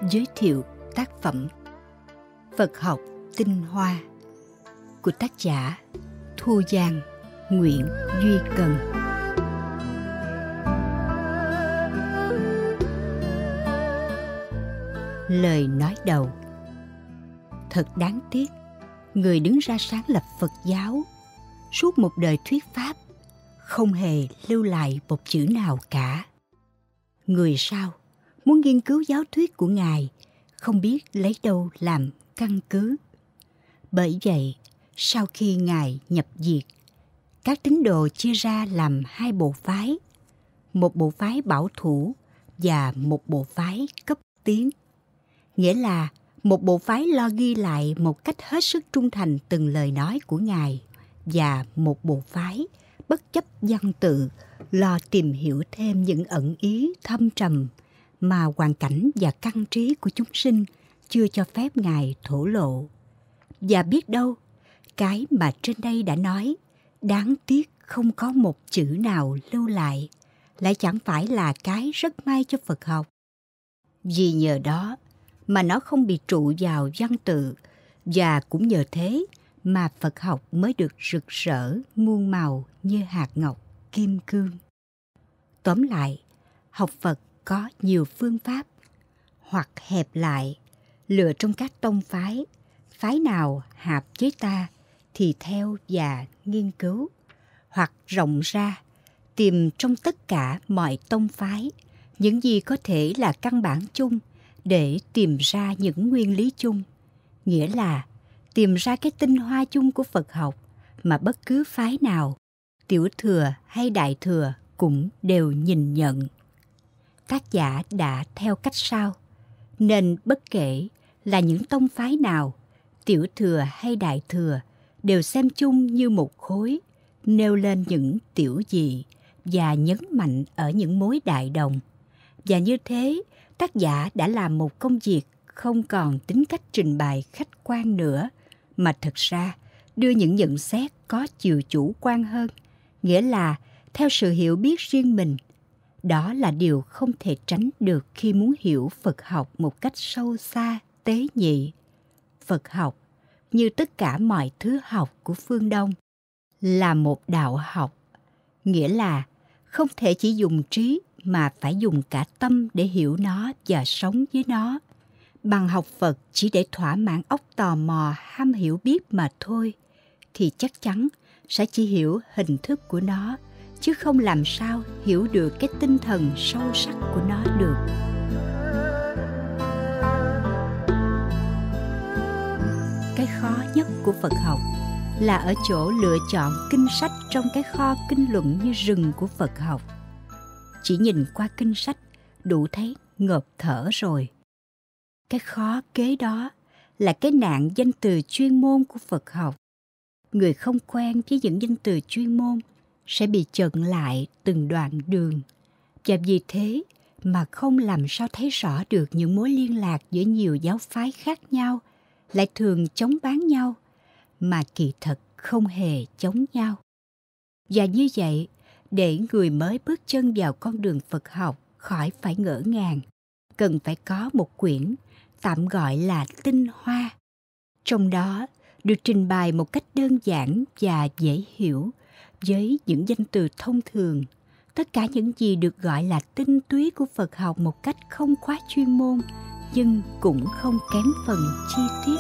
giới thiệu tác phẩm Phật học tinh hoa của tác giả Thu Giang, Nguyễn Duy Cần. Lời nói đầu. Thật đáng tiếc, người đứng ra sáng lập Phật giáo suốt một đời thuyết pháp không hề lưu lại một chữ nào cả. Người sau muốn nghiên cứu giáo thuyết của Ngài không biết lấy đâu làm căn cứ. Bởi vậy, sau khi Ngài nhập diệt, các tín đồ chia ra làm hai bộ phái, một bộ phái bảo thủ và một bộ phái cấp tiến. Nghĩa là một bộ phái lo ghi lại một cách hết sức trung thành từng lời nói của Ngài, và một bộ phái bất chấp văn tự lo tìm hiểu thêm những ẩn ý thâm trầm mà hoàn cảnh và căn trí của chúng sinh chưa cho phép Ngài thổ lộ. Và biết đâu, cái mà trên đây đã nói, đáng tiếc không có một chữ nào lưu lại chẳng phải là cái rất may cho Phật học. Vì nhờ đó mà nó không bị trụ vào văn tự, và cũng nhờ thế mà Phật học mới được rực rỡ muôn màu như hạt ngọc kim cương. Tóm lại, học Phật có nhiều phương pháp, hoặc hẹp lại, lựa trong các tông phái, phái nào hợp với ta thì theo và nghiên cứu, hoặc rộng ra, tìm trong tất cả mọi tông phái những gì có thể là căn bản chung để tìm ra những nguyên lý chung, nghĩa là tìm ra cái tinh hoa chung của Phật học mà bất cứ phái nào, tiểu thừa hay đại thừa, cũng đều nhìn nhận. Tác giả đã theo cách sau, nên bất kể là những tông phái nào, tiểu thừa hay đại thừa, đều xem chung như một khối, nêu lên những tiểu dị và nhấn mạnh ở những mối đại đồng. Và như thế, tác giả đã làm một công việc không còn tính cách trình bày khách quan nữa, mà thực ra đưa những nhận xét có chiều chủ quan hơn, nghĩa là theo sự hiểu biết riêng mình. Đó là điều không thể tránh được khi muốn hiểu Phật học một cách sâu xa, tế nhị. Phật học, như tất cả mọi thứ học của phương Đông, là một đạo học, nghĩa là không thể chỉ dùng trí mà phải dùng cả tâm để hiểu nó và sống với nó. Bằng học Phật chỉ để thỏa mãn óc tò mò ham hiểu biết mà thôi, thì chắc chắn sẽ chỉ hiểu hình thức của nó, chứ không làm sao hiểu được cái tinh thần sâu sắc của nó được. Cái khó nhất của Phật học là ở chỗ lựa chọn kinh sách trong cái kho kinh luận như rừng của Phật học. Chỉ nhìn qua kinh sách đủ thấy ngộp thở rồi. Cái khó kế đó là cái nạn danh từ chuyên môn của Phật học. Người không quen với những danh từ chuyên môn sẽ bị chận lại từng đoạn đường, và vì thế mà không làm sao thấy rõ được những mối liên lạc giữa nhiều giáo phái khác nhau, lại thường chống bán nhau, mà kỳ thật không hề chống nhau. Và như vậy, để người mới bước chân vào con đường Phật học khỏi phải ngỡ ngàng, cần phải có một quyển tạm gọi là tinh hoa. Trong đó được trình bày một cách đơn giản và dễ hiểu, với những danh từ thông thường, tất cả những gì được gọi là tinh túy của Phật học một cách không quá chuyên môn, nhưng cũng không kém phần chi tiết.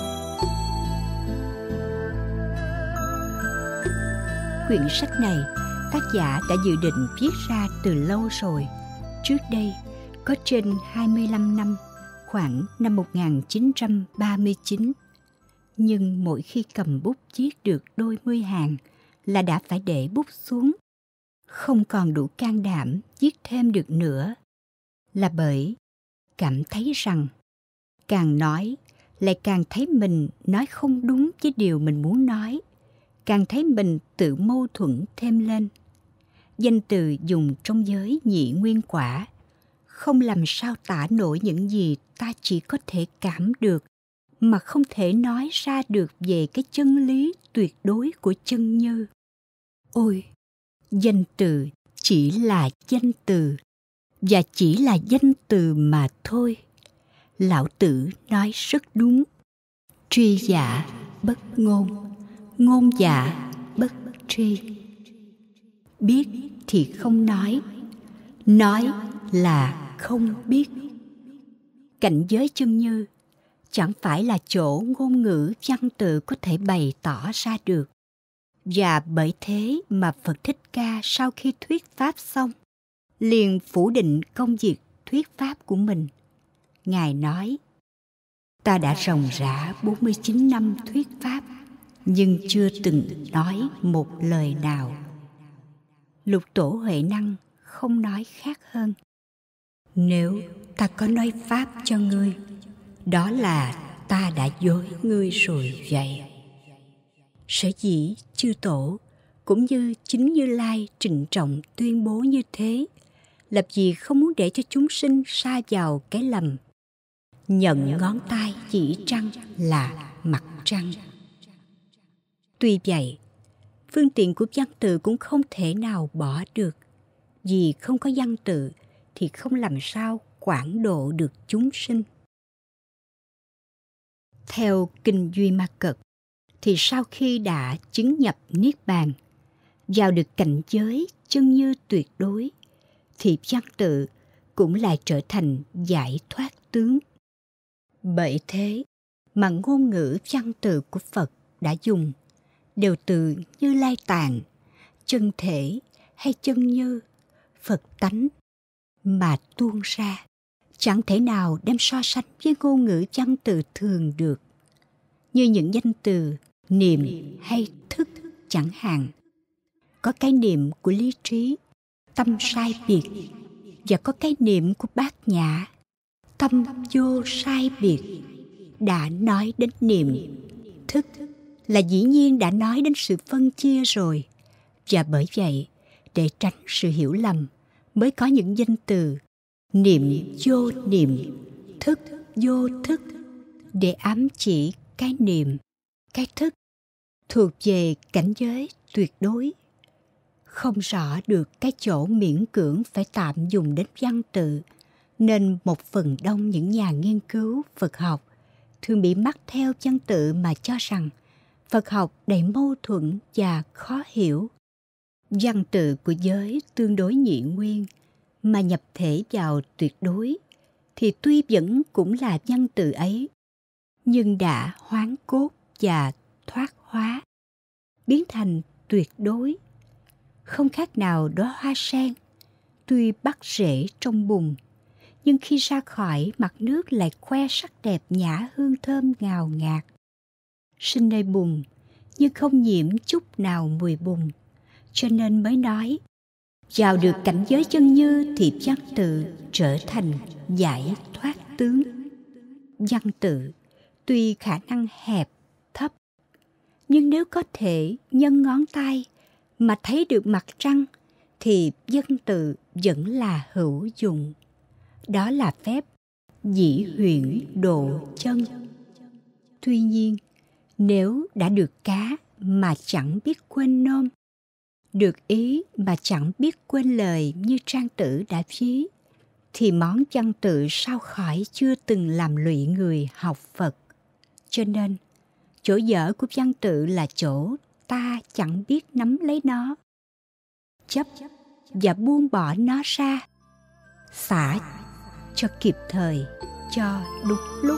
Quyển sách này, tác giả đã dự định viết ra từ lâu rồi, trước đây có trên 25 năm, khoảng năm 1939. Nhưng mỗi khi cầm bút viết được đôi mươi hàng là đã phải để bút xuống, không còn đủ can đảm viết thêm được nữa. Là bởi cảm thấy rằng càng nói lại càng thấy mình nói không đúng với điều mình muốn nói, càng thấy mình tự mâu thuẫn thêm lên. Danh từ dùng trong giới nhị nguyên quả không làm sao tả nổi những gì ta chỉ có thể cảm được, mà không thể nói ra được về cái chân lý tuyệt đối của chân như. Ôi, danh từ chỉ là danh từ, và chỉ là danh từ mà thôi. Lão Tử nói rất đúng. Tri giả bất ngôn, ngôn giả bất tri. Biết thì không nói là không biết. Cảnh giới chân như chẳng phải là chỗ ngôn ngữ văn tự có thể bày tỏ ra được. Và bởi thế mà Phật Thích Ca sau khi thuyết pháp xong, liền phủ định công việc thuyết pháp của mình. Ngài nói: ta đã ròng rã 49 năm thuyết pháp, nhưng chưa từng nói một lời nào. Lục Tổ Huệ Năng không nói khác hơn: nếu ta có nói pháp cho ngươi, đó là ta đã dối ngươi rồi vậy. Sở dĩ chư tổ cũng như chính Như Lai trịnh trọng tuyên bố như thế, là vì không muốn để cho chúng sinh sa vào cái lầm nhận ngón tay chỉ trăng là mặt trăng. Tuy vậy, phương tiện của văn tự cũng không thể nào bỏ được, vì không có văn tự thì không làm sao quảng độ được chúng sinh. Theo Kinh Duy Ma Cật, thì sau khi đã chứng nhập Niết Bàn, vào được cảnh giới chân như tuyệt đối, thì văn tự cũng lại trở thành giải thoát tướng. Bởi thế mà ngôn ngữ văn tự của Phật đã dùng đều từ Như Lai Tạng, chân thể hay chân như, Phật tánh mà tuôn ra, chẳng thể nào đem so sánh với ngôn ngữ văn tự thường được. Như những danh từ niệm hay thức chẳng hạn, có cái niệm của lý trí, tâm sai biệt, và có cái niệm của bát nhã, tâm vô sai biệt. Đã nói đến niệm, thức là dĩ nhiên đã nói đến sự phân chia rồi. Và bởi vậy, để tránh sự hiểu lầm, mới có những danh từ niệm vô niệm, thức vô thức, để ám chỉ cái niệm, cái thức thuộc về cảnh giới tuyệt đối. Không rõ được cái chỗ miễn cưỡng phải tạm dùng đến văn tự, nên một phần đông những nhà nghiên cứu Phật học thường bị mắc theo văn tự mà cho rằng Phật học đầy mâu thuẫn và khó hiểu. Văn tự của giới tương đối nhị nguyên mà nhập thể vào tuyệt đối thì tuy vẫn cũng là văn tự ấy, nhưng đã hoán cốt và thoát hóa, biến thành tuyệt đối. Không khác nào đóa hoa sen, tuy bắt rễ trong bùn, nhưng khi ra khỏi mặt nước lại khoe sắc đẹp nhã hương thơm ngào ngạt. Sinh nơi bùn, nhưng không nhiễm chút nào mùi bùn, cho nên mới nói, vào được cảnh giới chân như thì văn tự trở thành giải thoát tướng. Văn tự tuy khả năng hẹp, thấp, nhưng nếu có thể nhân ngón tay mà thấy được mặt trăng, thì văn tự vẫn là hữu dụng. Đó là phép dĩ huyễn độ chân. Tuy nhiên, nếu đã được cá mà chẳng biết quên nôm, được ý mà chẳng biết quên lời như Trang Tử đã viết, thì món văn tự sao khỏi chưa từng làm lụy người học Phật. Cho nên, chỗ dở của văn tự là chỗ ta chẳng biết nắm lấy nó, chấp và buông bỏ nó ra, xả cho kịp thời, cho đúng lúc.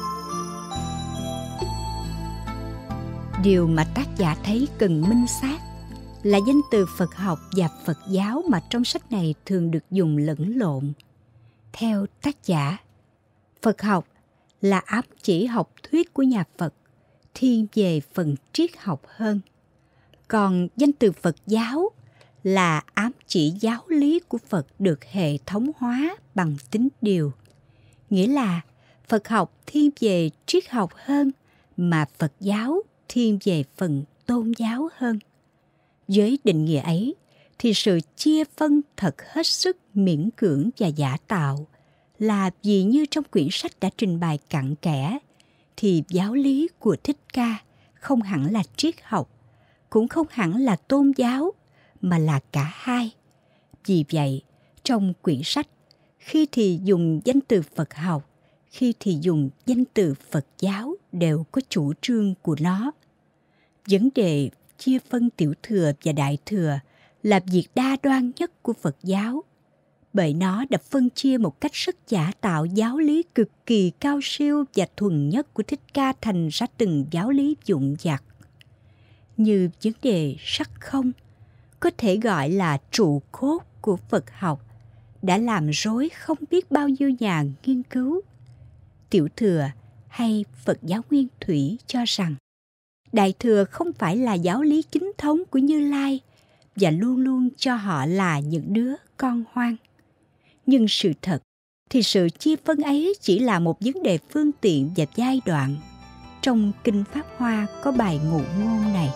Điều mà tác giả thấy cần minh xác là danh từ Phật học và Phật giáo mà trong sách này thường được dùng lẫn lộn. Theo tác giả, Phật học là ám chỉ học thuyết của nhà Phật, thiên về phần triết học hơn. Còn danh từ Phật giáo là ám chỉ giáo lý của Phật được hệ thống hóa bằng tín điều. Nghĩa là Phật học thiên về triết học hơn, mà Phật giáo thiên về phần tôn giáo hơn. Với định nghĩa ấy, thì sự chia phân thật hết sức miễn cưỡng và giả tạo, là vì như trong quyển sách đã trình bày cặn kẽ, thì giáo lý của Thích Ca không hẳn là triết học, cũng không hẳn là tôn giáo, mà là cả hai. Vì vậy, trong quyển sách, khi thì dùng danh từ Phật học, khi thì dùng danh từ Phật giáo đều có chủ trương của nó. Vấn đề chia phân tiểu thừa và đại thừa là việc đa đoan nhất của Phật giáo, bởi nó đã phân chia một cách rất giả tạo giáo lý cực kỳ cao siêu và thuần nhất của Thích Ca thành ra từng giáo lý vụn vặt. Như vấn đề sắc không, có thể gọi là trụ cốt của Phật học, đã làm rối không biết bao nhiêu nhà nghiên cứu. Tiểu thừa hay Phật giáo nguyên thủy cho rằng đại thừa không phải là giáo lý chính thống của Như Lai và luôn luôn cho họ là những đứa con hoang. Nhưng sự thật thì sự chia phân ấy chỉ là một vấn đề phương tiện và giai đoạn. Trong Kinh Pháp Hoa có bài ngụ ngôn này.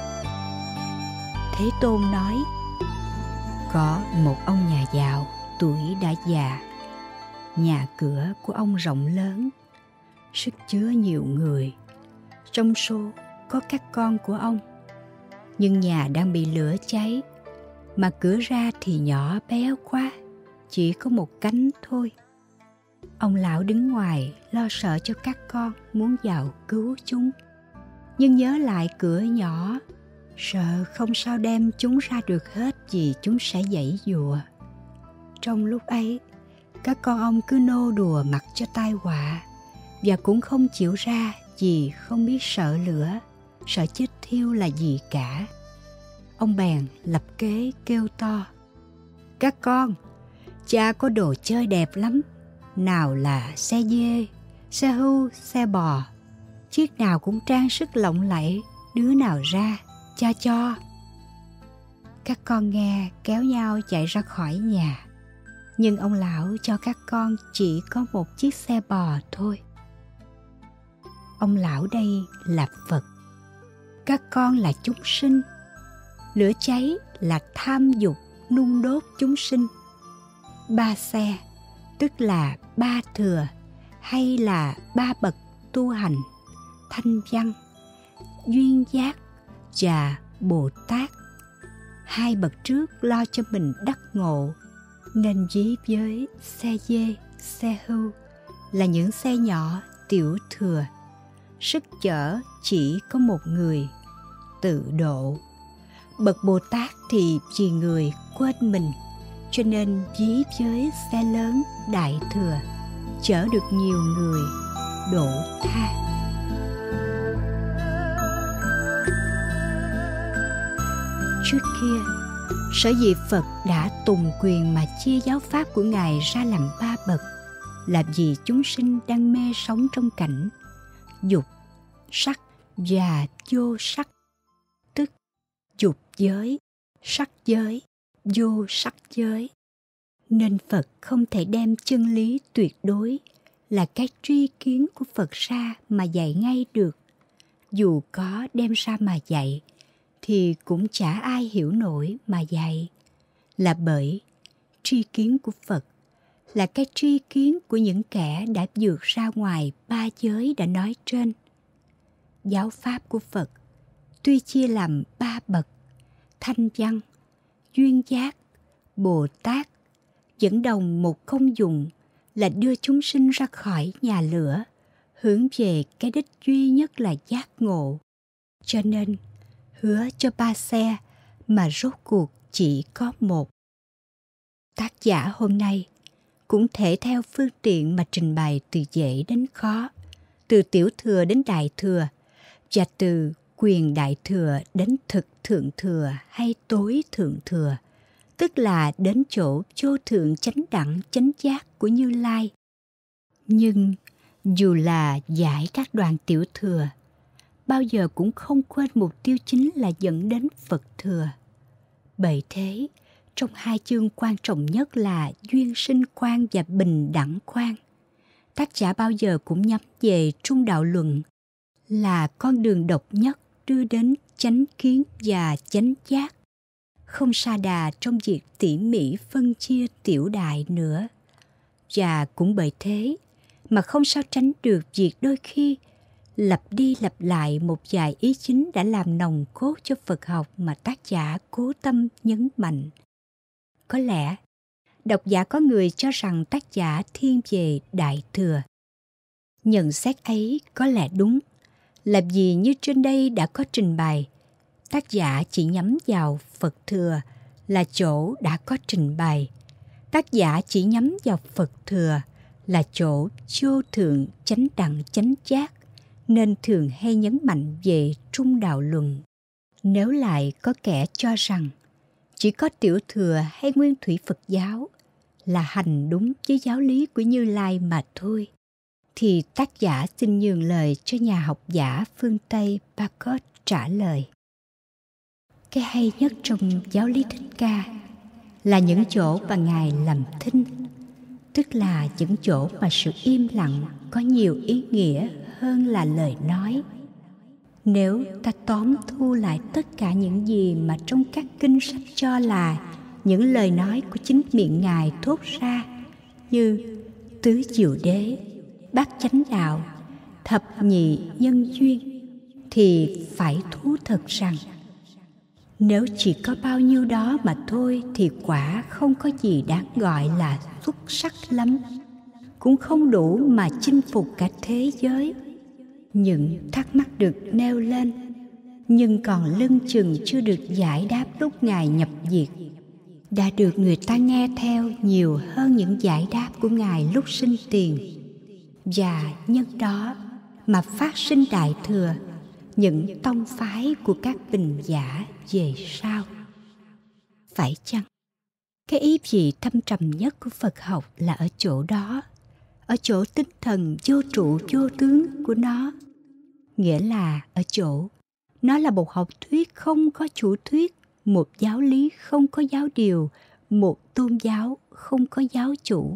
Thế Tôn nói, có một ông nhà giàu, tuổi đã già. Nhà cửa của ông rộng lớn, sức chứa nhiều người. Trong số có các con của ông. Nhưng nhà đang bị lửa cháy, mà cửa ra thì nhỏ bé quá, chỉ có một cánh thôi. Ông lão đứng ngoài lo sợ cho các con, muốn vào cứu chúng. Nhưng nhớ lại cửa nhỏ, sợ không sao đem chúng ra được hết vì chúng sẽ giãy giụa. Trong lúc ấy, các con ông cứ nô đùa mặc cho tai họa và cũng không chịu ra vì không biết sợ lửa, sợ chết thiêu là gì cả. Ông bèn lập kế kêu to, các con, cha có đồ chơi đẹp lắm, nào là xe dê, xe hưu, xe bò, chiếc nào cũng trang sức lộng lẫy, đứa nào ra, cha cho. Các con nghe kéo nhau chạy ra khỏi nhà, nhưng ông lão cho các con chỉ có một chiếc xe bò thôi. Ông lão đây là Phật, các con là chúng sinh. Lửa cháy là tham dục nung đốt chúng sinh. Ba xe, tức là ba thừa, hay là ba bậc tu hành: Thanh Văn, Duyên Giác và Bồ Tát. Hai bậc trước lo cho mình đắc ngộ, nên ví với xe dê, xe hưu là những xe nhỏ tiểu thừa, sức chở chỉ có một người, tự độ. Bậc Bồ Tát thì vì người quên mình, cho nên ví với xe lớn đại thừa, chở được nhiều người, độ tha. Trước kia, sở dĩ Phật đã tùng quyền mà chia giáo pháp của Ngài ra làm ba bậc là vì chúng sinh đang mê sống trong cảnh dục, sắc và vô sắc, tức dục giới, sắc giới, vô sắc giới. Nên Phật không thể đem chân lý tuyệt đối là cái tri kiến của Phật ra mà dạy ngay được. Dù có đem ra mà dạy, thì cũng chả ai hiểu nổi mà dạy. Là bởi tri kiến của Phật là cái tri kiến của những kẻ đã vượt ra ngoài ba giới đã nói trên. Giáo pháp của Phật tuy chia làm ba bậc: Thanh Văn, Duyên Giác, Bồ Tát, vẫn đồng một công dụng là đưa chúng sinh ra khỏi nhà lửa, hướng về cái đích duy nhất là giác ngộ. Cho nên hứa cho ba xe mà rốt cuộc chỉ có một. Tác giả hôm nay cũng thể theo phương tiện mà trình bày từ dễ đến khó, từ tiểu thừa đến đại thừa, và từ quyền đại thừa đến thực thượng thừa hay tối thượng thừa, tức là đến chỗ vô thượng chánh đẳng chánh giác của Như Lai. Nhưng dù là giải các đoạn tiểu thừa, bao giờ cũng không quên mục tiêu chính là dẫn đến Phật thừa. Bởi thế, trong hai chương quan trọng nhất là duyên sinh quan và bình đẳng quan, tác giả bao giờ cũng nhắm về trung đạo luận, là con đường độc nhất đưa đến chánh kiến và chánh giác, không sa đà trong việc tỉ mỉ phân chia tiểu đại nữa. Và cũng bởi thế mà không sao tránh được việc đôi khi lặp đi lặp lại một vài ý chính đã làm nòng cốt cho Phật học mà tác giả cố tâm nhấn mạnh. Có lẽ độc giả có người cho rằng tác giả thiên về đại thừa, Nhận xét ấy có lẽ đúng, làm gì như trên đây đã có trình bày. Tác giả chỉ nhắm vào Phật Thừa là chỗ đã có trình bày. Tác giả chỉ nhắm vào Phật Thừa là chỗ vô thượng chánh đẳng chánh giác, nên thường hay nhấn mạnh về trung đạo luận. Nếu lại có kẻ cho rằng chỉ có tiểu thừa hay nguyên thủy Phật giáo là hành đúng với giáo lý của Như Lai mà thôi, thì tác giả xin nhường lời cho nhà học giả phương Tây Bacot trả lời. Cái hay nhất trong giáo lý Thích Ca là những chỗ mà Ngài làm thinh, tức là những chỗ mà sự im lặng có nhiều ý nghĩa hơn là lời nói. Nếu ta tóm thu lại tất cả những gì mà trong các kinh sách cho là những lời nói của chính miệng Ngài thốt ra, như tứ diệu đế, bát chánh đạo, thập nhị nhân duyên, thì phải thú thật rằng nếu chỉ có bao nhiêu đó mà thôi thì quả không có gì đáng gọi là xuất sắc lắm, cũng không đủ mà chinh phục cả thế giới. Những thắc mắc được nêu lên, nhưng còn lưng chừng chưa được giải đáp lúc Ngài nhập diệt, đã được người ta nghe theo nhiều hơn những giải đáp của Ngài lúc sinh tiền. Và nhân đó mà phát sinh đại thừa những tông phái của các bình giả về sau. Phải chăng cái ý gì thâm trầm nhất của Phật học là ở chỗ đó, ở chỗ tinh thần vô trụ vô tướng của nó? Nghĩa là ở chỗ nó là một học thuyết không có chủ thuyết, một giáo lý không có giáo điều, một tôn giáo không có giáo chủ.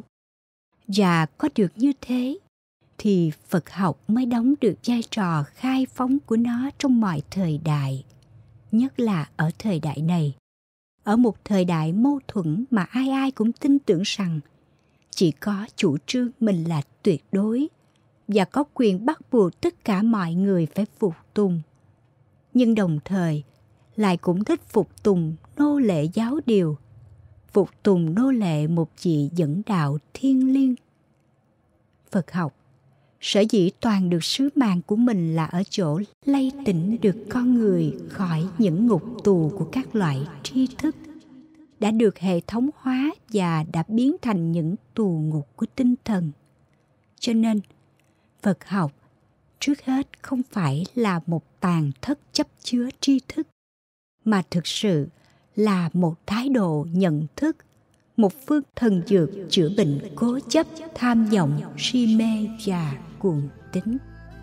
Và có được như thế thì Phật học mới đóng được vai trò khai phóng của nó trong mọi thời đại, nhất là ở thời đại này, ở một thời đại mâu thuẫn mà ai ai cũng tin tưởng rằng chỉ có chủ trương mình là tuyệt đối và có quyền bắt buộc tất cả mọi người phải phục tùng, nhưng đồng thời lại cũng thích phục tùng nô lệ giáo điều, phục tùng nô lệ một vị dẫn đạo thiêng liêng. Phật học sở dĩ toàn được sứ mạng của mình là ở chỗ lay tỉnh được con người khỏi những ngục tù của các loại tri thức đã được hệ thống hóa và đã biến thành những tù ngục của tinh thần. Cho nên Phật học trước hết không phải là một tàn thất chấp chứa tri thức, mà thực sự là một thái độ nhận thức, một phương thần dược chữa bệnh cố chấp, tham vọng, si mê và cuồng tín.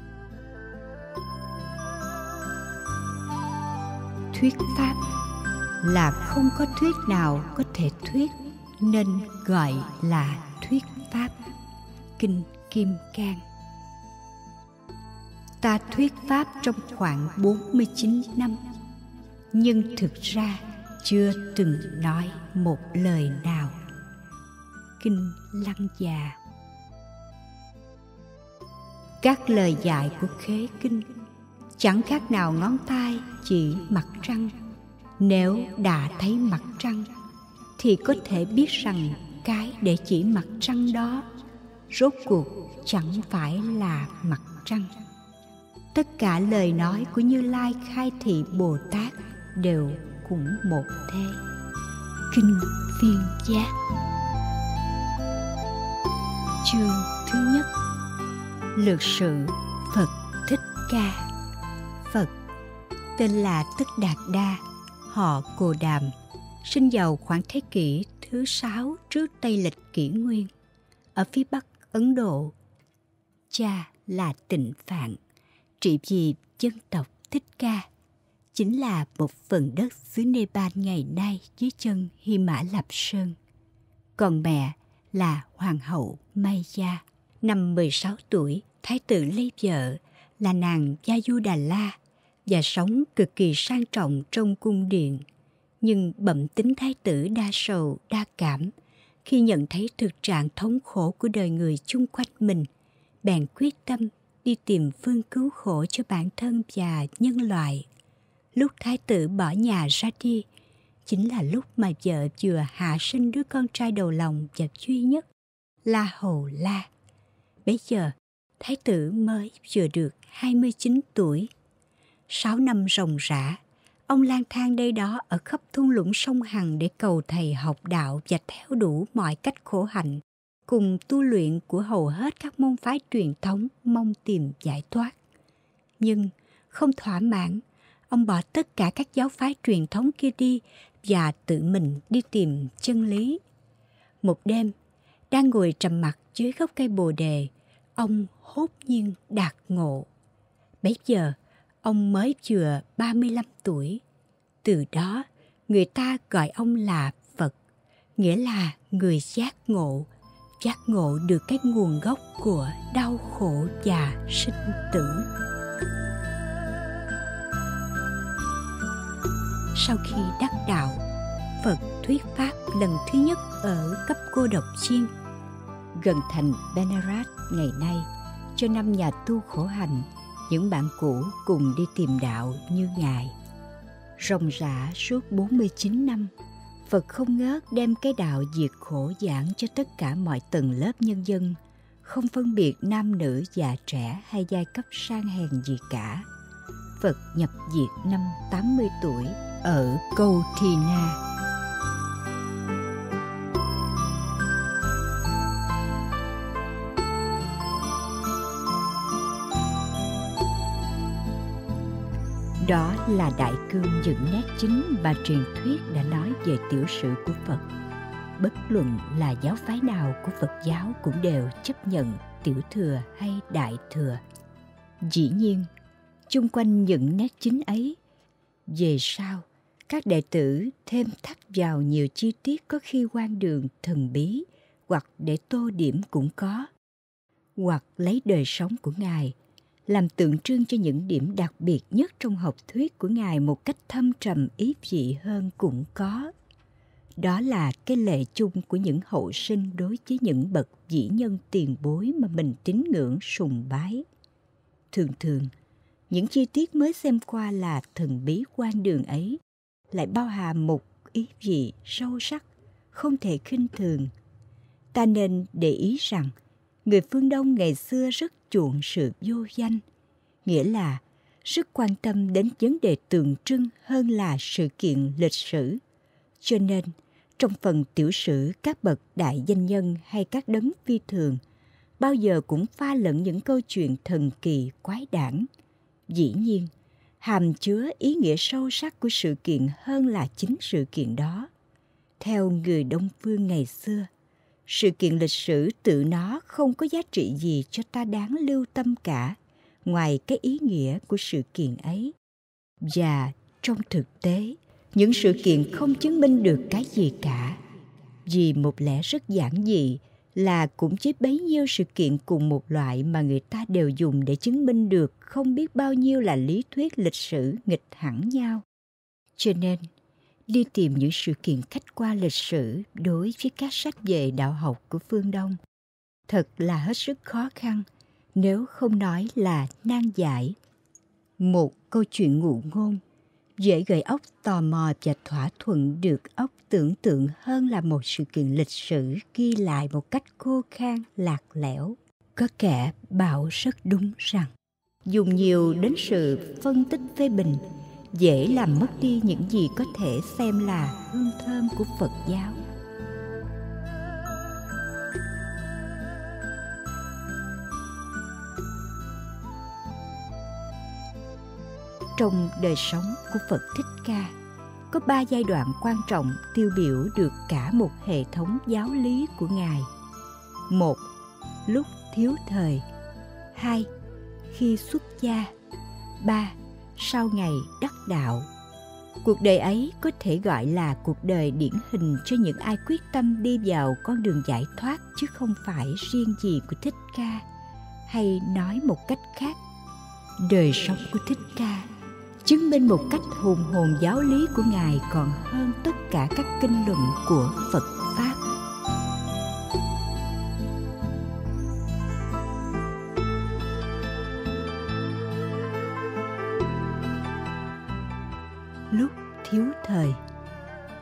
Thuyết pháp là không có thuyết nào có thể thuyết, nên gọi là thuyết pháp. Kinh Kim Cang. Ta thuyết pháp trong khoảng 49 năm, nhưng thực ra chưa từng nói một lời nào. Kinh Lăng Già. Các lời dạy của khế kinh chẳng khác nào ngón tay chỉ mặt trăng. Nếu đã thấy mặt trăng thì có thể biết rằng cái để chỉ mặt trăng đó rốt cuộc chẳng phải là mặt trăng. Tất cả lời nói của Như Lai khai thị Bồ Tát đều cũng một thế. Kinh Viên Giác. Chương thứ nhất. Lược sử Phật Thích Ca. Phật tên là Tất Đạt Đa, họ Cồ Đàm, sinh vào khoảng thế kỷ thứ 6 trước Tây lịch kỷ nguyên, ở phía bắc Ấn Độ. Cha là Tịnh Phạn, trị vì dân tộc Thích Ca, chính là một phần đất xứ Nepal ngày nay dưới chân Hy Mã Lạp Sơn. Còn mẹ là Hoàng hậu Maya. Năm 16 tuổi, thái tử lấy vợ là nàng Gia Đà La và sống cực kỳ sang trọng trong cung điện. Nhưng bẩm tính thái tử đa sầu, đa cảm khi nhận thấy thực trạng thống khổ của đời người chung quanh mình, bèn quyết tâm đi tìm phương cứu khổ cho bản thân và nhân loại. Lúc thái tử bỏ nhà ra đi, chính là lúc mà vợ vừa hạ sinh đứa con trai đầu lòng và duy nhất, La Hầu La. Bấy giờ, Thái tử mới vừa được 29 tuổi. 6 năm ròng rã, ông lang thang đây đó ở khắp thung lũng sông Hằng để cầu thầy học đạo và theo đủ mọi cách khổ hạnh, cùng tu luyện của hầu hết các môn phái truyền thống mong tìm giải thoát. Nhưng không thỏa mãn, ông bỏ tất cả các giáo phái truyền thống kia đi và tự mình đi tìm chân lý. Một đêm, đang ngồi trầm mặc dưới gốc cây bồ đề, ông hốt nhiên đạt ngộ. Bấy giờ, ông mới vừa 35 tuổi. Từ đó, người ta gọi ông là Phật, nghĩa là người giác ngộ được cái nguồn gốc của đau khổ và sinh tử. Sau khi đắc đạo, Phật thuyết pháp lần thứ nhất ở cấp Cô Độc Chiên, gần thành Benares ngày nay, cho 5 nhà tu khổ hạnh, những bạn cũ cùng đi tìm đạo như Ngài. Ròng rã suốt 49 năm, Phật không ngớt đem cái đạo diệt khổ giảng cho tất cả mọi tầng lớp nhân dân, không phân biệt nam nữ già trẻ hay giai cấp sang hèn gì cả. Phật nhập diệt năm 80 tuổi ở Câu Thi Na. Đó là đại cương những nét chính mà truyền thuyết đã nói về tiểu sử của Phật. Bất luận là giáo phái nào của Phật giáo cũng đều chấp nhận tiểu thừa hay đại thừa. Dĩ nhiên, chung quanh những nét chính ấy, về sau, các đệ tử thêm thắt vào nhiều chi tiết có khi hoang đường thần bí, hoặc để tô điểm cũng có, hoặc lấy đời sống của Ngài làm tượng trưng cho những điểm đặc biệt nhất trong học thuyết của Ngài một cách thâm trầm ý vị hơn cũng có. Đó là cái lệ chung của những hậu sinh đối với những bậc vĩ nhân tiền bối mà mình tín ngưỡng sùng bái. Thường thường, những chi tiết mới xem qua là thần bí hoang đường ấy lại bao hàm một ý vị sâu sắc, không thể khinh thường. Ta nên để ý rằng, người phương Đông ngày xưa rất chuộng sự vô danh, nghĩa là rất quan tâm đến vấn đề tượng trưng hơn là sự kiện lịch sử. Cho nên, trong phần tiểu sử các bậc đại danh nhân hay các đấng phi thường, bao giờ cũng pha lẫn những câu chuyện thần kỳ quái đản. Dĩ nhiên, hàm chứa ý nghĩa sâu sắc của sự kiện hơn là chính sự kiện đó. Theo người Đông phương ngày xưa, sự kiện lịch sử tự nó không có giá trị gì cho ta đáng lưu tâm cả, ngoài cái ý nghĩa của sự kiện ấy. Và trong thực tế, những sự kiện không chứng minh được cái gì cả, vì một lẽ rất giản dị là cũng chỉ bấy nhiêu sự kiện cùng một loại mà người ta đều dùng để chứng minh được không biết bao nhiêu là lý thuyết lịch sử nghịch hẳn nhau. Cho nên, đi tìm những sự kiện khách qua lịch sử đối với các sách về đạo học của phương Đông thật là hết sức khó khăn, nếu không nói là nan giải. Một câu chuyện ngụ ngôn dễ gợi óc tò mò và thỏa thuận được óc tưởng tượng hơn là một sự kiện lịch sử ghi lại một cách khô khan lạc lẽo. Có kẻ bảo rất đúng rằng dùng nhiều đến sự phân tích phê bình dễ làm mất đi những gì có thể xem là hương thơm của Phật giáo. Trong đời sống của Phật Thích Ca, có 3 giai đoạn quan trọng tiêu biểu được cả một hệ thống giáo lý của Ngài. 1. Lúc thiếu thời. 2. Khi xuất gia. 3. Sau ngày đắc đạo. Cuộc đời ấy có thể gọi là cuộc đời điển hình cho những ai quyết tâm đi vào con đường giải thoát, chứ không phải riêng gì của Thích Ca. Hay nói một cách khác, đời sống của Thích Ca chứng minh một cách hùng hồn giáo lý của Ngài còn hơn tất cả các kinh luận của Phật Pháp. Lúc thiếu thời.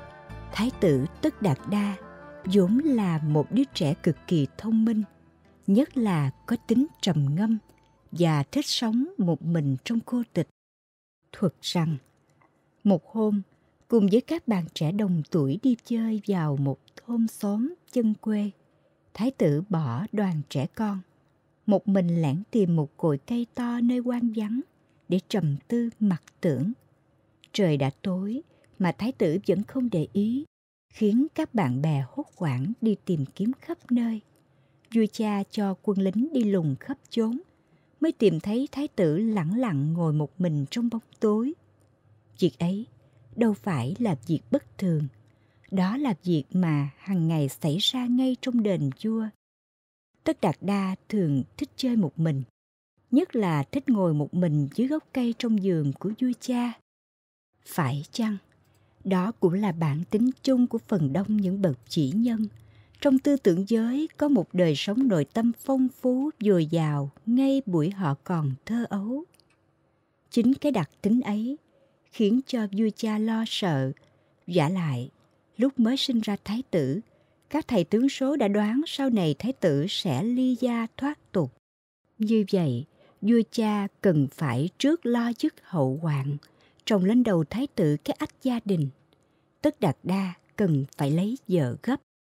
Thái tử Tất Đạt Đa vốn là một đứa trẻ cực kỳ thông minh, nhất là có tính trầm ngâm và thích sống một mình trong cô tịch. Thuật rằng, một hôm, cùng với các bạn trẻ đồng tuổi đi chơi vào một thôn xóm chân quê, thái tử bỏ đoàn trẻ con, một mình lẻn tìm một cội cây to nơi hoang vắng để trầm tư mặc tưởng. Trời đã tối mà thái tử vẫn không để ý, khiến các bạn bè hốt hoảng đi tìm kiếm khắp nơi. Vua cha cho quân lính đi lùng khắp chốn, mới tìm thấy thái tử lẳng lặng ngồi một mình trong bóng tối. Việc ấy đâu phải là việc bất thường, đó là việc mà hàng ngày xảy ra ngay trong đền vua. Tất Đạt Đa thường thích chơi một mình, nhất là thích ngồi một mình dưới gốc cây trong vườn của vua cha. Phải chăng đó cũng là bản tính chung của phần đông những bậc chỉ nhân? Trong tư tưởng giới có một đời sống nội tâm phong phú, dồi dào ngay buổi họ còn thơ ấu. Chính cái đặc tính ấy khiến cho vua cha lo sợ. Vả lại, lúc mới sinh ra thái tử, các thầy tướng số đã đoán sau này thái tử sẽ ly gia thoát tục. Như vậy, vua cha cần phải trước lo dứt hậu hoạn, trồng lên đầu thái tử cái ách gia đình. Tất Đạt Đa cần phải lấy vợ gấp.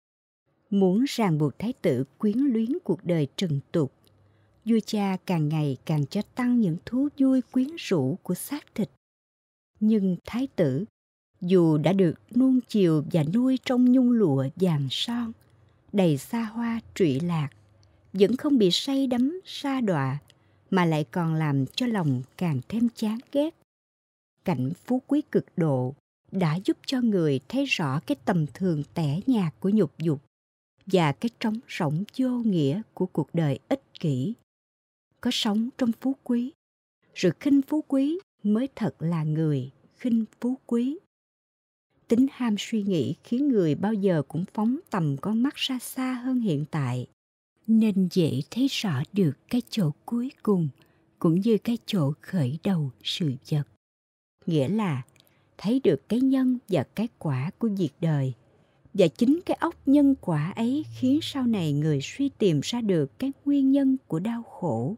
Muốn ràng buộc thái tử quyến luyến cuộc đời trần tục, vua cha càng ngày càng cho tăng những thú vui quyến rũ của xác thịt. Nhưng thái tử, dù đã được nuông chiều và nuôi trong nhung lụa vàng son, đầy xa hoa trụy lạc, vẫn không bị say đắm sa đọa, mà lại còn làm cho lòng càng thêm chán ghét. Cảnh phú quý cực độ đã giúp cho người thấy rõ cái tầm thường tẻ nhạt của nhục dục và cái trống rỗng vô nghĩa của cuộc đời ích kỷ. Có sống trong phú quý, rồi khinh phú quý mới thật là người khinh phú quý. Tính ham suy nghĩ khiến người bao giờ cũng phóng tầm con mắt ra xa hơn hiện tại, nên dễ thấy rõ được cái chỗ cuối cùng cũng như cái chỗ khởi đầu sự vật. Nghĩa là thấy được cái nhân và cái quả của việc đời. Và chính cái óc nhân quả ấy khiến sau này người suy tìm ra được cái nguyên nhân của đau khổ.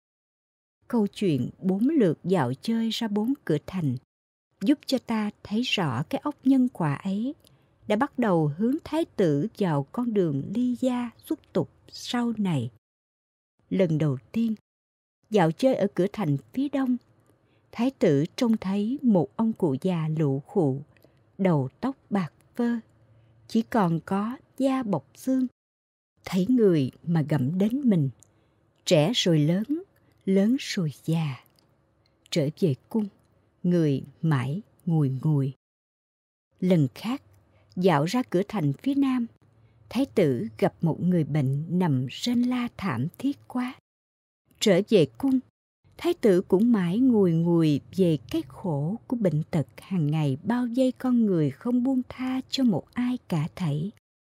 Câu chuyện 4 lượt dạo chơi ra 4 cửa thành giúp cho ta thấy rõ cái óc nhân quả ấy đã bắt đầu hướng thái tử vào con đường ly gia xuất tục sau này. Lần đầu tiên, dạo chơi ở cửa thành phía đông, thái tử trông thấy một ông cụ già lụ khụ, đầu tóc bạc phơ, chỉ còn có da bọc xương. Thấy người mà gặm đến mình, trẻ rồi lớn, lớn rồi già. Trở về cung, người mãi ngùi ngùi. Lần khác, dạo ra cửa thành phía nam, thái tử gặp một người bệnh nằm rên la thảm thiết quá. Trở về cung, thái tử cũng mãi ngùi ngùi về cái khổ của bệnh tật hàng ngày bao vây con người không buông tha cho một ai cả thảy.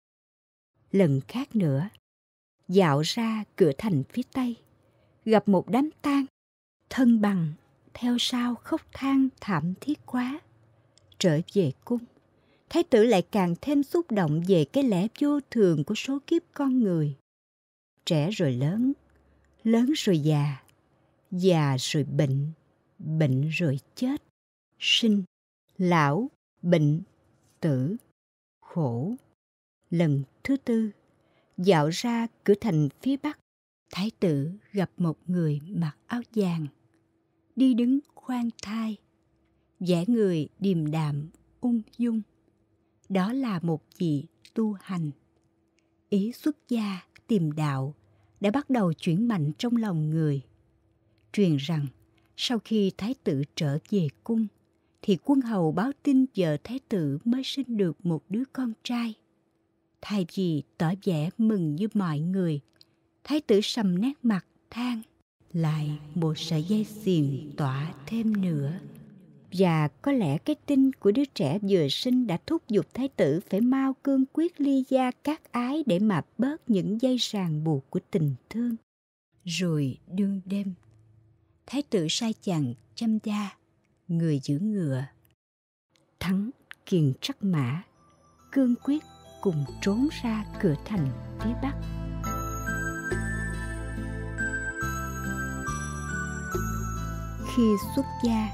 Lần khác nữa, dạo ra cửa thành phía tây, gặp một đám tang, thân bằng theo sau khóc than thảm thiết quá. Trở về cung, thái tử lại càng thêm xúc động về cái lẽ vô thường của số kiếp con người. Trẻ rồi lớn, lớn rồi già, già rồi bệnh, bệnh rồi chết, sinh, lão, bệnh, tử, khổ. Lần thứ tư, dạo ra cửa thành phía bắc, thái tử gặp một người mặc áo vàng, đi đứng khoan thai, vẻ người điềm đạm, ung dung. Đó là một vị tu hành. Ý xuất gia tìm đạo đã bắt đầu chuyển mạnh trong lòng người. Truyền rằng, sau khi thái tử trở về cung, thì quân hầu báo tin vợ thái tử mới sinh được một đứa con trai. Thay vì tỏ vẻ mừng như mọi người, thái tử sầm nét mặt than, lại một sợi dây xiềng tỏa thêm nữa. Và có lẽ cái tin của đứa trẻ vừa sinh đã thúc giục thái tử phải mau cương quyết ly gia cát ái để mà bớt những dây ràng buộc của tình thương. Rồi đương đêm, thái tử sai chàng chăm gia, người giữ ngựa. Thắng kiền trắc mã, cương quyết cùng trốn ra cửa thành phía bắc. khi xuất gia.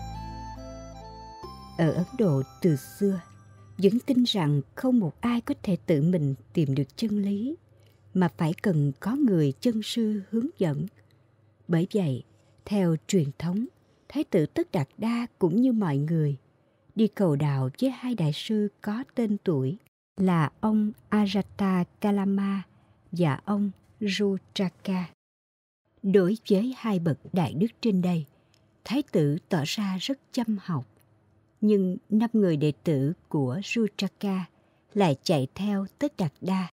Ở Ấn Độ từ xưa, vẫn tin rằng không một ai có thể tự mình tìm được chân lý, mà phải cần có người chân sư hướng dẫn. Bởi vậy, theo truyền thống, Thái tử Tất Đạt Đa cũng như mọi người đi cầu đạo với hai đại sư có tên tuổi là ông Ajata Kalama và ông Rudraka. Đối với hai bậc đại đức trên đây, Thái tử tỏ ra rất chăm học, nhưng 5 người đệ tử của Rudraka lại chạy theo Tất Đạt Đa,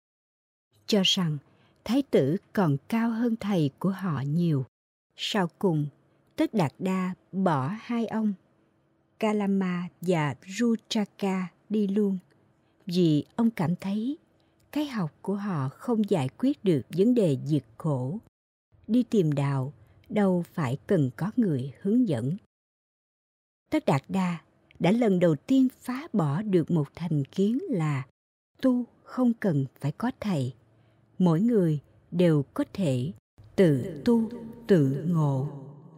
cho rằng Thái tử còn cao hơn thầy của họ nhiều. Sau cùng, Tất Đạt Đa bỏ hai ông Kalama và Rudraka đi luôn, vì ông cảm thấy cái học của họ không giải quyết được vấn đề diệt khổ. Đi tìm đạo đâu phải cần có người hướng dẫn. Tất Đạt Đa đã lần đầu tiên phá bỏ được một thành kiến là tu không cần phải có thầy. Mỗi người đều có thể tự tu, tự ngộ.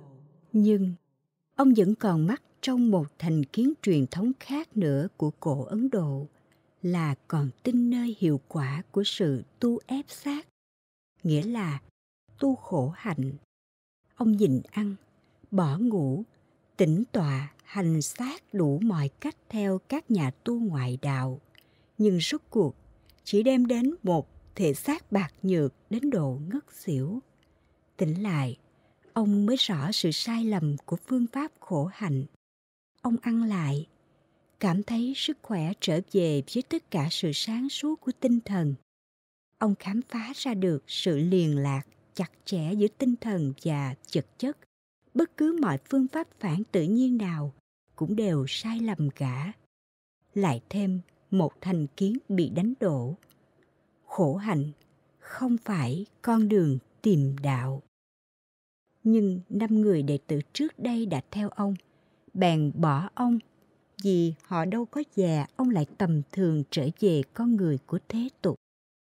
Nhưng ông vẫn còn mắc trong một thành kiến truyền thống khác nữa của cổ Ấn Độ, là còn tin nơi hiệu quả của sự tu ép sát, nghĩa là tu khổ hạnh. Ông nhịn ăn, bỏ ngủ, tĩnh tọa, hành sát đủ mọi cách theo các nhà tu ngoại đạo, nhưng rốt cuộc chỉ đem đến một thể xác bạc nhược đến độ ngất xỉu. Tỉnh lại, ông mới rõ sự sai lầm của phương pháp khổ hạnh. Ông ăn lại, cảm thấy sức khỏe trở về với tất cả sự sáng suốt của tinh thần. Ông khám phá ra được sự liền lạc chặt chẽ giữa tinh thần và vật chất. Bất cứ mọi phương pháp phản tự nhiên nào cũng đều sai lầm cả. Lại thêm một thành kiến bị đánh đổ. Khổ hạnh không phải con đường tìm đạo. Nhưng 5 người đệ tử trước đây đã theo ông, bèn bỏ ông, vì họ đâu có già ông lại tầm thường trở về con người của thế tục.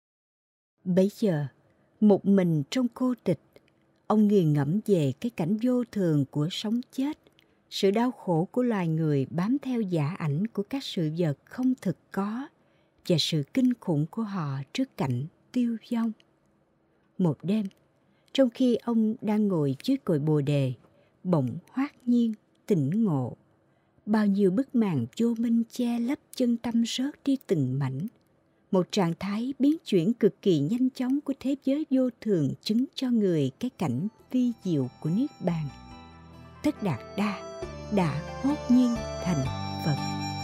Bấy giờ, một mình trong cô tịch, ông nghiền ngẫm về cái cảnh vô thường của sống chết, sự đau khổ của loài người bám theo giả ảnh của các sự vật không thực có, và sự kinh khủng của họ trước cảnh tiêu vong. Một đêm, trong khi ông đang ngồi dưới cội bồ đề, bỗng hoát nhiên tỉnh ngộ. Bao nhiêu bức màn vô minh che lấp chân tâm rớt đi từng mảnh. Một trạng thái biến chuyển cực kỳ nhanh chóng của thế giới vô thường chứng cho người cái cảnh vi diệu của Niết Bàn. Tất Đạt Đa đã hốt nhiên thành Phật.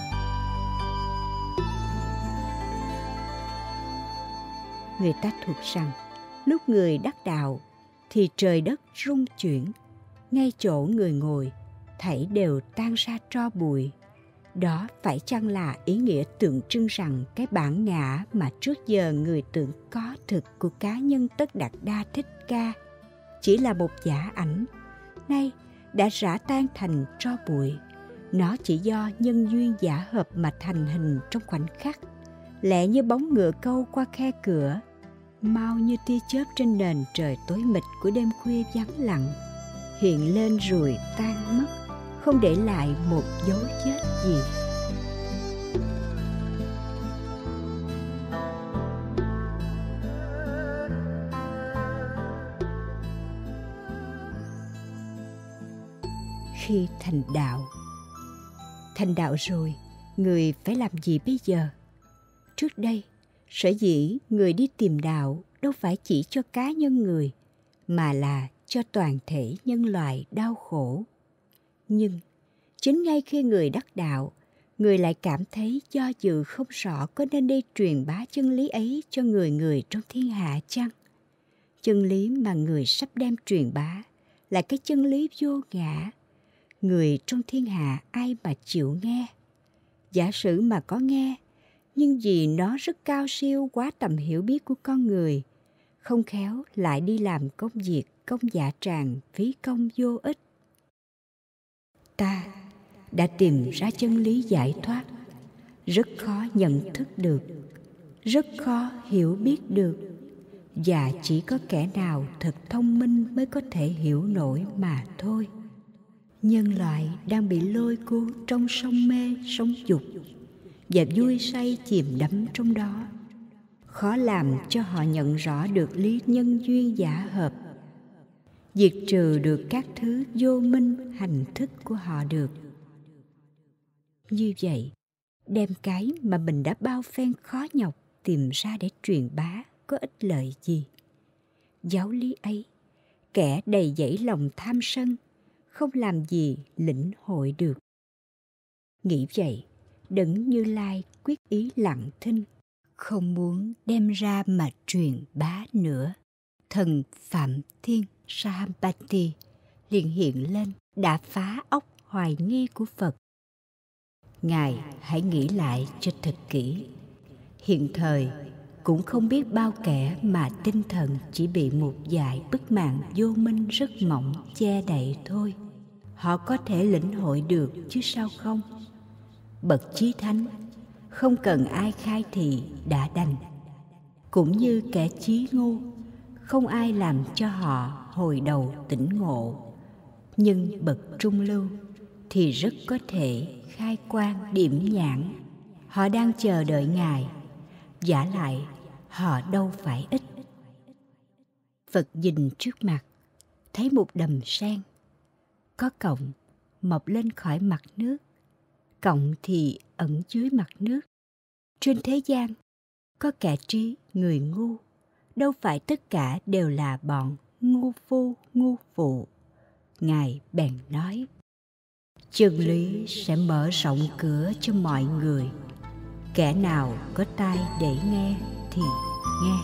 Người ta thuộc rằng lúc người đắc đạo thì trời đất rung chuyển, ngay chỗ người ngồi thảy đều tan ra tro bụi. Đó phải chăng là ý nghĩa tượng trưng rằng cái bản ngã mà trước giờ người tưởng có thực của cá nhân Tất Đạt Đa Thích Ca chỉ là một giả ảnh, nay đã rã tan thành tro bụi. Nó chỉ do nhân duyên giả hợp mà thành hình trong khoảnh khắc, lẹ như bóng ngựa câu qua khe cửa, mau như tia chớp trên nền trời tối mịt của đêm khuya vắng lặng, hiện lên rồi tan mất, không để lại một dấu vết gì. Khi thành đạo rồi, người phải làm gì bây giờ? Trước đây, sở dĩ người đi tìm đạo đâu phải chỉ cho cá nhân người, mà là cho toàn thể nhân loại đau khổ. Nhưng chính ngay khi người đắc đạo, người lại cảm thấy do dự không rõ có nên đi truyền bá chân lý ấy cho người trong thiên hạ chăng? Chân lý mà người sắp đem truyền bá là cái chân lý vô ngã. Người trong thiên hạ ai mà chịu nghe? Giả sử mà có nghe, nhưng vì nó rất cao siêu quá tầm hiểu biết của con người, không khéo lại đi làm công việc công dạ tràng, phí công vô ích. Ta đã tìm ra chân lý giải thoát, rất khó nhận thức được, rất khó hiểu biết được, và chỉ có kẻ nào thật thông minh mới có thể hiểu nổi mà thôi. Nhân loại đang bị lôi cuốn trong sông mê, sông dục và vui say chìm đắm trong đó. Khó làm cho họ nhận rõ được lý nhân duyên giả hợp, diệt trừ được các thứ vô minh hành thức của họ được. Như vậy, đem cái mà mình đã bao phen khó nhọc tìm ra để truyền bá có ích lợi gì? Giáo lý ấy, kẻ đầy dẫy lòng tham sân, không làm gì lĩnh hội được. Nghĩ vậy, Đấng Như Lai quyết ý lặng thinh, không muốn đem ra mà truyền bá nữa. Thần Phạm Thiên Sahampati liền hiện lên, đã phá óc hoài nghi của Phật. Ngài hãy nghĩ lại cho thật kỹ. Hiện thời cũng không biết bao kẻ mà tinh thần chỉ bị một dải bức màn vô minh rất mỏng che đậy thôi. Họ có thể lĩnh hội được chứ sao không? Bậc chí thánh không cần ai khai thị đã đành. Cũng như kẻ chí ngu, không ai làm cho họ hồi đầu tỉnh ngộ. Nhưng bậc trung lưu thì rất có thể khai quang điểm nhãn. Họ đang chờ đợi Ngài, vả lại họ đâu phải ít. Phật nhìn trước mặt, thấy một đầm sen, có cọng mọc lên khỏi mặt nước, cọng thì ẩn dưới mặt nước. Trên thế gian có kẻ trí người ngu, đâu phải tất cả đều là bọn ngu phu ngu phụ. Ngài bèn nói, chân lý sẽ mở rộng cửa cho mọi người. Kẻ nào có tai để nghe thì nghe.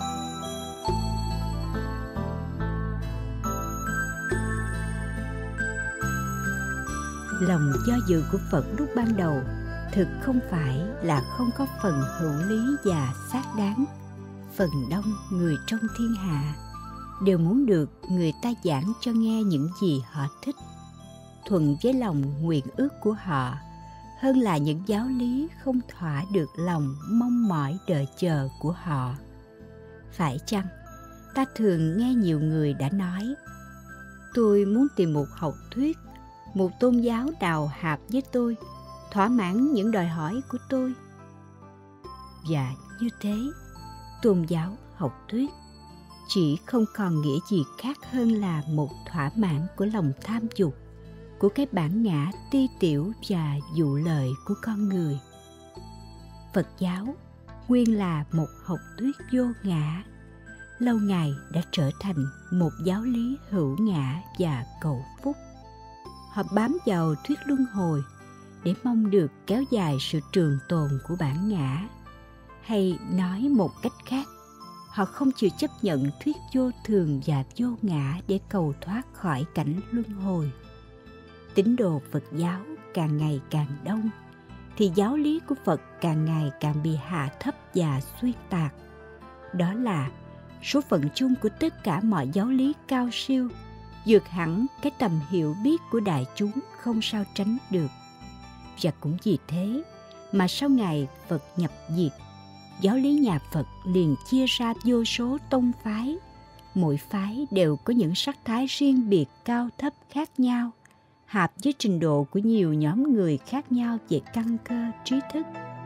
Lòng do dự của Phật lúc ban đầu thực không phải là không có phần hữu lý và xác đáng. Phần đông người trong thiên hạ đều muốn được người ta giảng cho nghe những gì họ thích, thuận với lòng nguyện ước của họ, hơn là những giáo lý không thỏa được lòng mong mỏi đợi chờ của họ. Phải chăng ta thường nghe nhiều người đã nói, tôi muốn tìm một học thuyết, một tôn giáo nào hợp với tôi, thỏa mãn những đòi hỏi của tôi. Và như thế, tôn giáo học thuyết chỉ không còn nghĩa gì khác hơn là một thỏa mãn của lòng tham dục, của cái bản ngã ti tiểu và dụ lợi của con người. Phật giáo nguyên là một học thuyết vô ngã, lâu ngày đã trở thành một giáo lý hữu ngã và cầu phúc. Họ bám vào thuyết luân hồi để mong được kéo dài sự trường tồn của bản ngã. Hay nói một cách khác, họ không chịu chấp nhận thuyết vô thường và vô ngã để cầu thoát khỏi cảnh luân hồi. Tín đồ Phật giáo càng ngày càng đông, thì giáo lý của Phật càng ngày càng bị hạ thấp và xuyên tạc. Đó là số phận chung của tất cả mọi giáo lý cao siêu, vượt hẳn cái tầm hiểu biết của đại chúng không sao tránh được. Và cũng vì thế mà sau ngày Phật nhập diệt, giáo lý nhà Phật liền chia ra vô số tông phái. Mỗi phái đều có những sắc thái riêng biệt cao thấp khác nhau, hợp với trình độ của nhiều nhóm người khác nhau về căn cơ trí thức.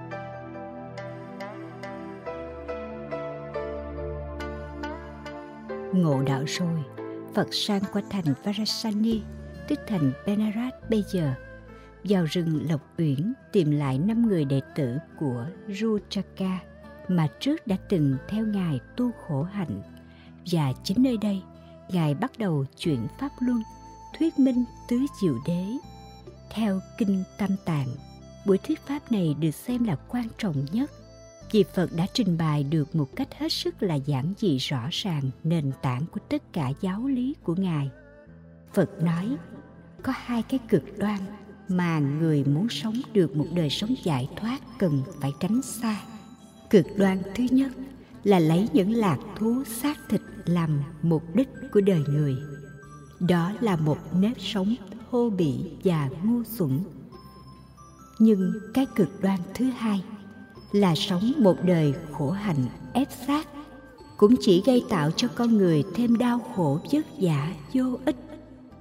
Ngộ đạo rồi, Phật sang qua thành Varasani, tức thành Benares bây giờ, vào rừng Lộc Uyển tìm lại 5 người đệ tử của Ruchaka mà trước đã từng theo Ngài tu khổ hạnh. Và chính nơi đây, Ngài bắt đầu chuyển Pháp Luân, thuyết minh tứ diệu đế. Theo Kinh Tam Tạng, buổi thuyết pháp này được xem là quan trọng nhất, vì Phật đã trình bày được một cách hết sức là giản dị rõ ràng nền tảng của tất cả giáo lý của Ngài. Phật nói, có 2 cái cực đoan mà người muốn sống được một đời sống giải thoát cần phải tránh xa. Cực đoan thứ nhất là lấy những lạc thú xác thịt làm mục đích của đời người. Đó là một nếp sống thô bỉ và ngu xuẩn. Nhưng cái cực đoan thứ hai là sống một đời khổ hạnh ép xác, cũng chỉ gây tạo cho con người thêm đau khổ vất vả vô ích.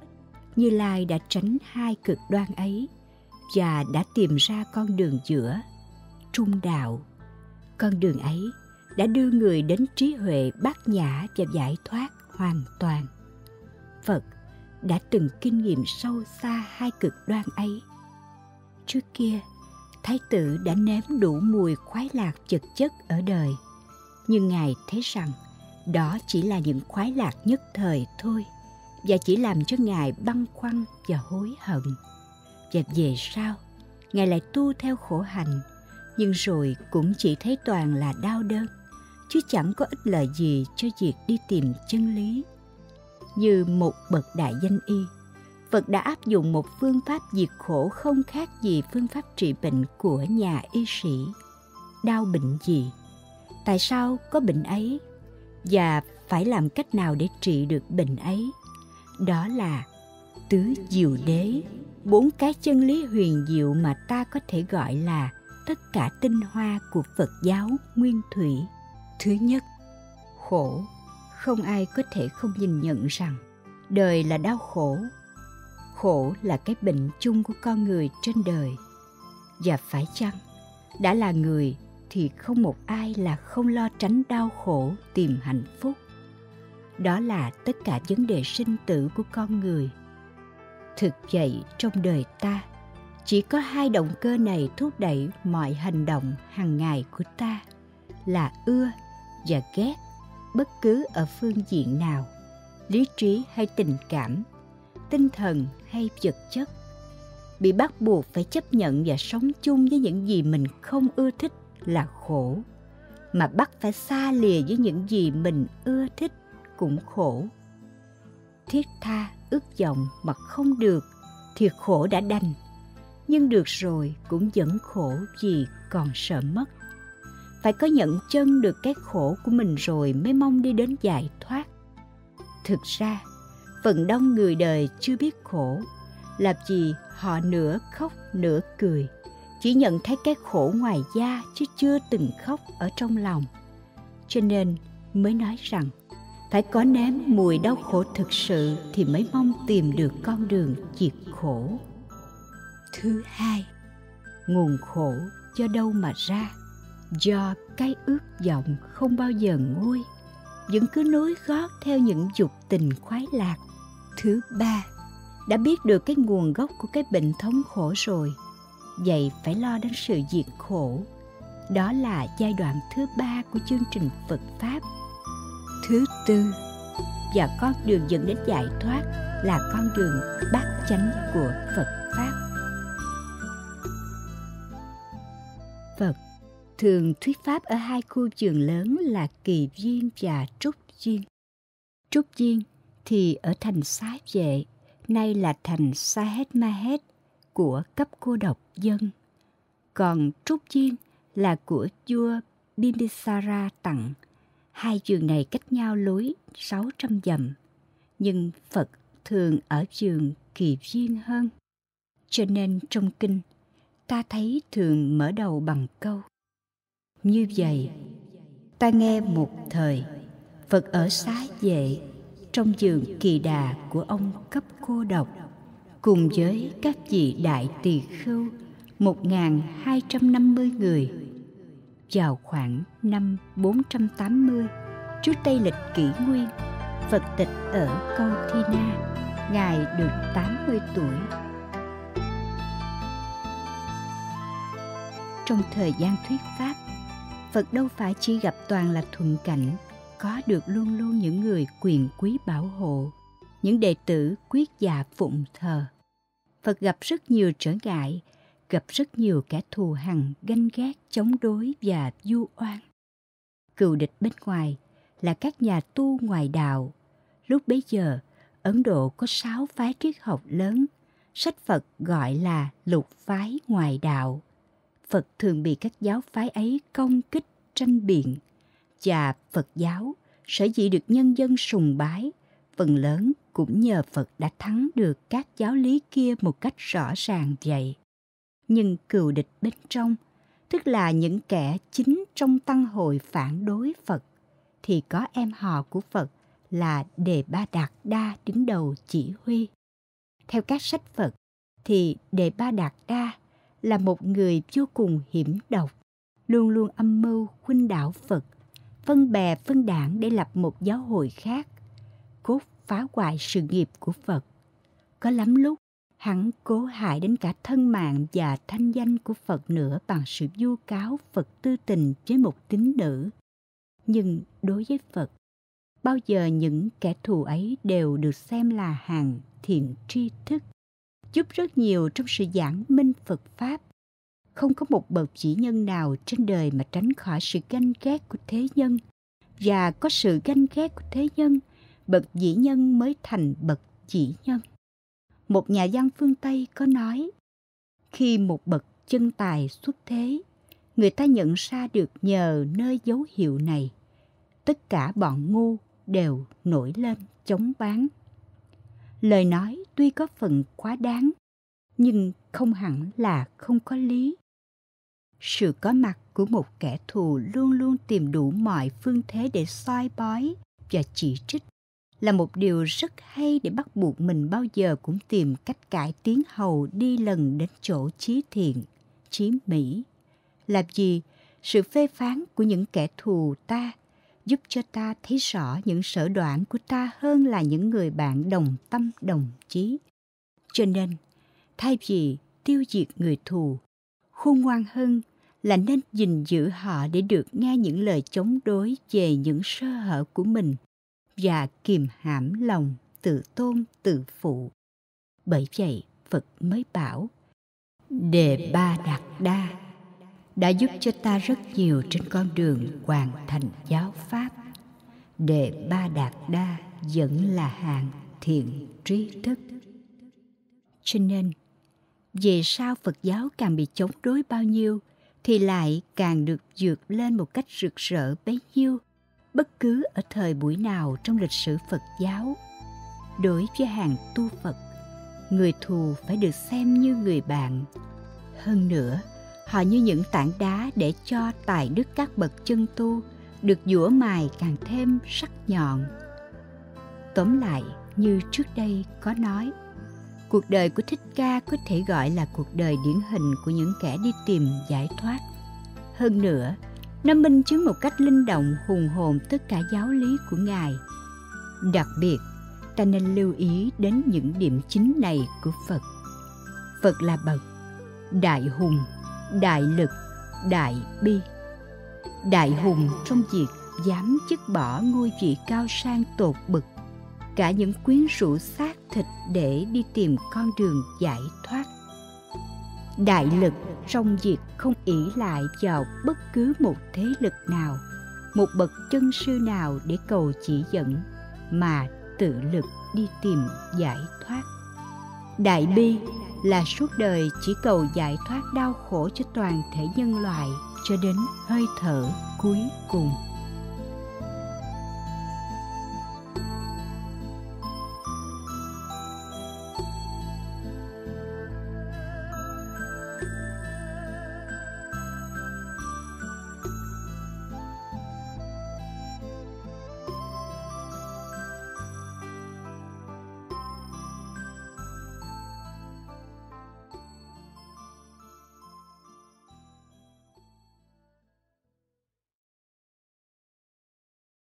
Như Lai đã tránh hai cực đoan ấy và đã tìm ra con đường giữa, trung đạo. Con đường ấy đã đưa người đến trí huệ bát nhã và giải thoát hoàn toàn. Phật đã từng kinh nghiệm sâu xa hai cực đoan ấy. Trước kia, Thái tử đã nếm đủ mùi khoái lạc vật chất ở đời, nhưng Ngài thấy rằng đó chỉ là những khoái lạc nhất thời thôi, và chỉ làm cho Ngài băn khoăn và hối hận. Và về sau, Ngài lại tu theo khổ hạnh, nhưng rồi cũng chỉ thấy toàn là đau đớn, chứ chẳng có ích lợi gì cho việc đi tìm chân lý. Như một bậc đại danh y, Phật đã áp dụng một phương pháp diệt khổ không khác gì phương pháp trị bệnh của nhà y sĩ. Đau bệnh gì? Tại sao có bệnh ấy? Và phải làm cách nào để trị được bệnh ấy? Đó là tứ diệu đế, 4 cái chân lý huyền diệu mà ta có thể gọi là tất cả tinh hoa của Phật giáo nguyên thủy. Thứ nhất, khổ. Không ai có thể không nhìn nhận rằng đời là đau khổ. Khổ là cái bệnh chung của con người trên đời. Và phải chăng, đã là người thì không một ai là không lo tránh đau khổ tìm hạnh phúc. Đó là tất cả vấn đề sinh tử của con người. Thực vậy, trong đời ta, chỉ có 2 động cơ này thúc đẩy mọi hành động hàng ngày của ta, là ưa và ghét, bất cứ ở phương diện nào, lý trí hay tình cảm, tinh thần hay vật chất. Bị bắt buộc phải chấp nhận và sống chung với những gì mình không ưa thích là khổ, mà bắt phải xa lìa với những gì mình ưa thích cũng khổ. Thiết tha ước vọng mà không được thì khổ đã đành, nhưng được rồi cũng vẫn khổ vì còn sợ mất. Phải có nhận chân được cái khổ của mình rồi mới mong đi đến giải thoát. Thực ra, phần đông người đời chưa biết khổ, là vì họ nửa khóc nửa cười, chỉ nhận thấy cái khổ ngoài da chứ chưa từng khóc ở trong lòng. Cho nên mới nói rằng phải có nếm mùi đau khổ thực sự thì mới mong tìm được con đường diệt khổ. Thứ hai, nguồn khổ do đâu mà ra? Do cái ước vọng không bao giờ nguôi, vẫn cứ nối gót theo những dục tình khoái lạc. Thứ ba, đã biết được cái nguồn gốc của cái bệnh thống khổ rồi, vậy phải lo đến sự diệt khổ. Đó là giai đoạn thứ 3 của chương trình Phật Pháp. Thứ tư, và con đường dẫn đến giải thoát là con đường bát chánh của Phật Pháp. Phật thường thuyết pháp ở 2 khu vườn lớn là Kỳ Viên và Trúc Viên. Trúc Viên thì ở thành Xá Vệ, nay là thành Sahet Mahet của cấp cô độc dân. Còn Trúc Viên là của vua Bimbisara tặng. 2 vườn này cách nhau lối 600 dặm, nhưng Phật thường ở vườn Kỳ Viên hơn. Cho nên trong kinh, ta thấy thường mở đầu bằng câu: như vậy, ta nghe một thời, Phật ở Xá Vệ, trong vườn Kỳ Đà của ông cấp cô độc, cùng với các vị đại tỳ khưu 1.250 người. Vào khoảng năm 480 trước Tây lịch Kỷ Nguyên, Phật tịch ở Câu Thi Na. Ngài được 80 tuổi. Trong thời gian thuyết pháp, Phật đâu phải chỉ gặp toàn là thuận cảnh, có được luôn luôn những người quyền quý bảo hộ, những đệ tử quyết dạ phụng thờ. Phật gặp rất nhiều trở ngại, gặp rất nhiều kẻ thù hằn, ganh ghét, chống đối và vu oan. Cừu địch bên ngoài là các nhà tu ngoại đạo. Lúc bấy giờ, Ấn Độ có 6 phái triết học lớn, sách Phật gọi là lục phái ngoại đạo. Phật thường bị các giáo phái ấy công kích, tranh biện, và Phật giáo sở dĩ được nhân dân sùng bái, phần lớn cũng nhờ Phật đã thắng được các giáo lý kia một cách rõ ràng vậy. Nhưng cừu địch bên trong, tức là những kẻ chính trong tăng hội phản đối Phật, thì có em họ của Phật là Đề Ba Đạt Đa đứng đầu chỉ huy. Theo các sách Phật thì Đề Ba Đạt Đa là một người vô cùng hiểm độc, luôn luôn âm mưu khuynh đảo Phật, phân bè phân đảng để lập một giáo hội khác, cốt phá hoại sự nghiệp của Phật. Có lắm lúc hắn cố hại đến cả thân mạng và thanh danh của Phật nữa bằng sự vu cáo Phật tư tình với một tín nữ. Nhưng đối với Phật, bao giờ những kẻ thù ấy đều được xem là hàng thiện tri thức, giúp rất nhiều trong sự giảng minh Phật Pháp. Không có một bậc chỉ nhân nào trên đời mà tránh khỏi sự ganh ghét của thế nhân, và có sự ganh ghét của thế nhân, bậc dĩ nhân mới thành bậc chỉ nhân. Một nhà văn phương Tây có nói, khi một bậc chân tài xuất thế, người ta nhận ra được nhờ nơi dấu hiệu này, tất cả bọn ngu đều nổi lên chống bán. Lời nói tuy có phần quá đáng, nhưng không hẳn là không có lý. Sự có mặt của một kẻ thù luôn luôn tìm đủ mọi phương thế để soi bói và chỉ trích là một điều rất hay để bắt buộc mình bao giờ cũng tìm cách cải tiến hầu đi lần đến chỗ chí thiện, chí mỹ. Làm gì, sự phê phán của những kẻ thù ta giúp cho ta thấy rõ những sở đoản của ta hơn là những người bạn đồng tâm đồng chí. Cho nên, thay vì tiêu diệt người thù, khôn ngoan hơn là nên gìn giữ họ để được nghe những lời chống đối về những sơ hở của mình và kìm hãm lòng tự tôn tự phụ. Bởi vậy Phật mới bảo, Đề Ba Đạt Đa đã giúp cho ta rất nhiều trên con đường hoàn thành giáo pháp. Đề Ba Đạt Đa vẫn là hạng thiện trí thức. Cho nên, về sau Phật giáo càng bị chống đối bao nhiêu thì lại càng được vượt lên một cách rực rỡ bấy nhiêu, bất cứ ở thời buổi nào trong lịch sử Phật giáo. Đối với hàng tu Phật, người thù phải được xem như người bạn. Hơn nữa, họ như những tảng đá để cho tài đức các bậc chân tu được giũa mài càng thêm sắc nhọn. Tóm lại, như trước đây có nói, cuộc đời của Thích Ca có thể gọi là cuộc đời điển hình của những kẻ đi tìm giải thoát. Hơn nữa, nó minh chứng một cách linh động hùng hồn tất cả giáo lý của Ngài. Đặc biệt, ta nên lưu ý đến những điểm chính này của Phật. Phật là bậc đại hùng, đại lực, đại bi. Đại hùng trong việc dám dứt bỏ ngôi vị cao sang tột bực, cả những quyến rũ xác thịt để đi tìm con đường giải thoát. Đại lực trong việc không ỷ lại vào bất cứ một thế lực nào, một bậc chân sư nào để cầu chỉ dẫn, mà tự lực đi tìm giải thoát. Đại bi là suốt đời chỉ cầu giải thoát đau khổ cho toàn thể nhân loại cho đến hơi thở cuối cùng.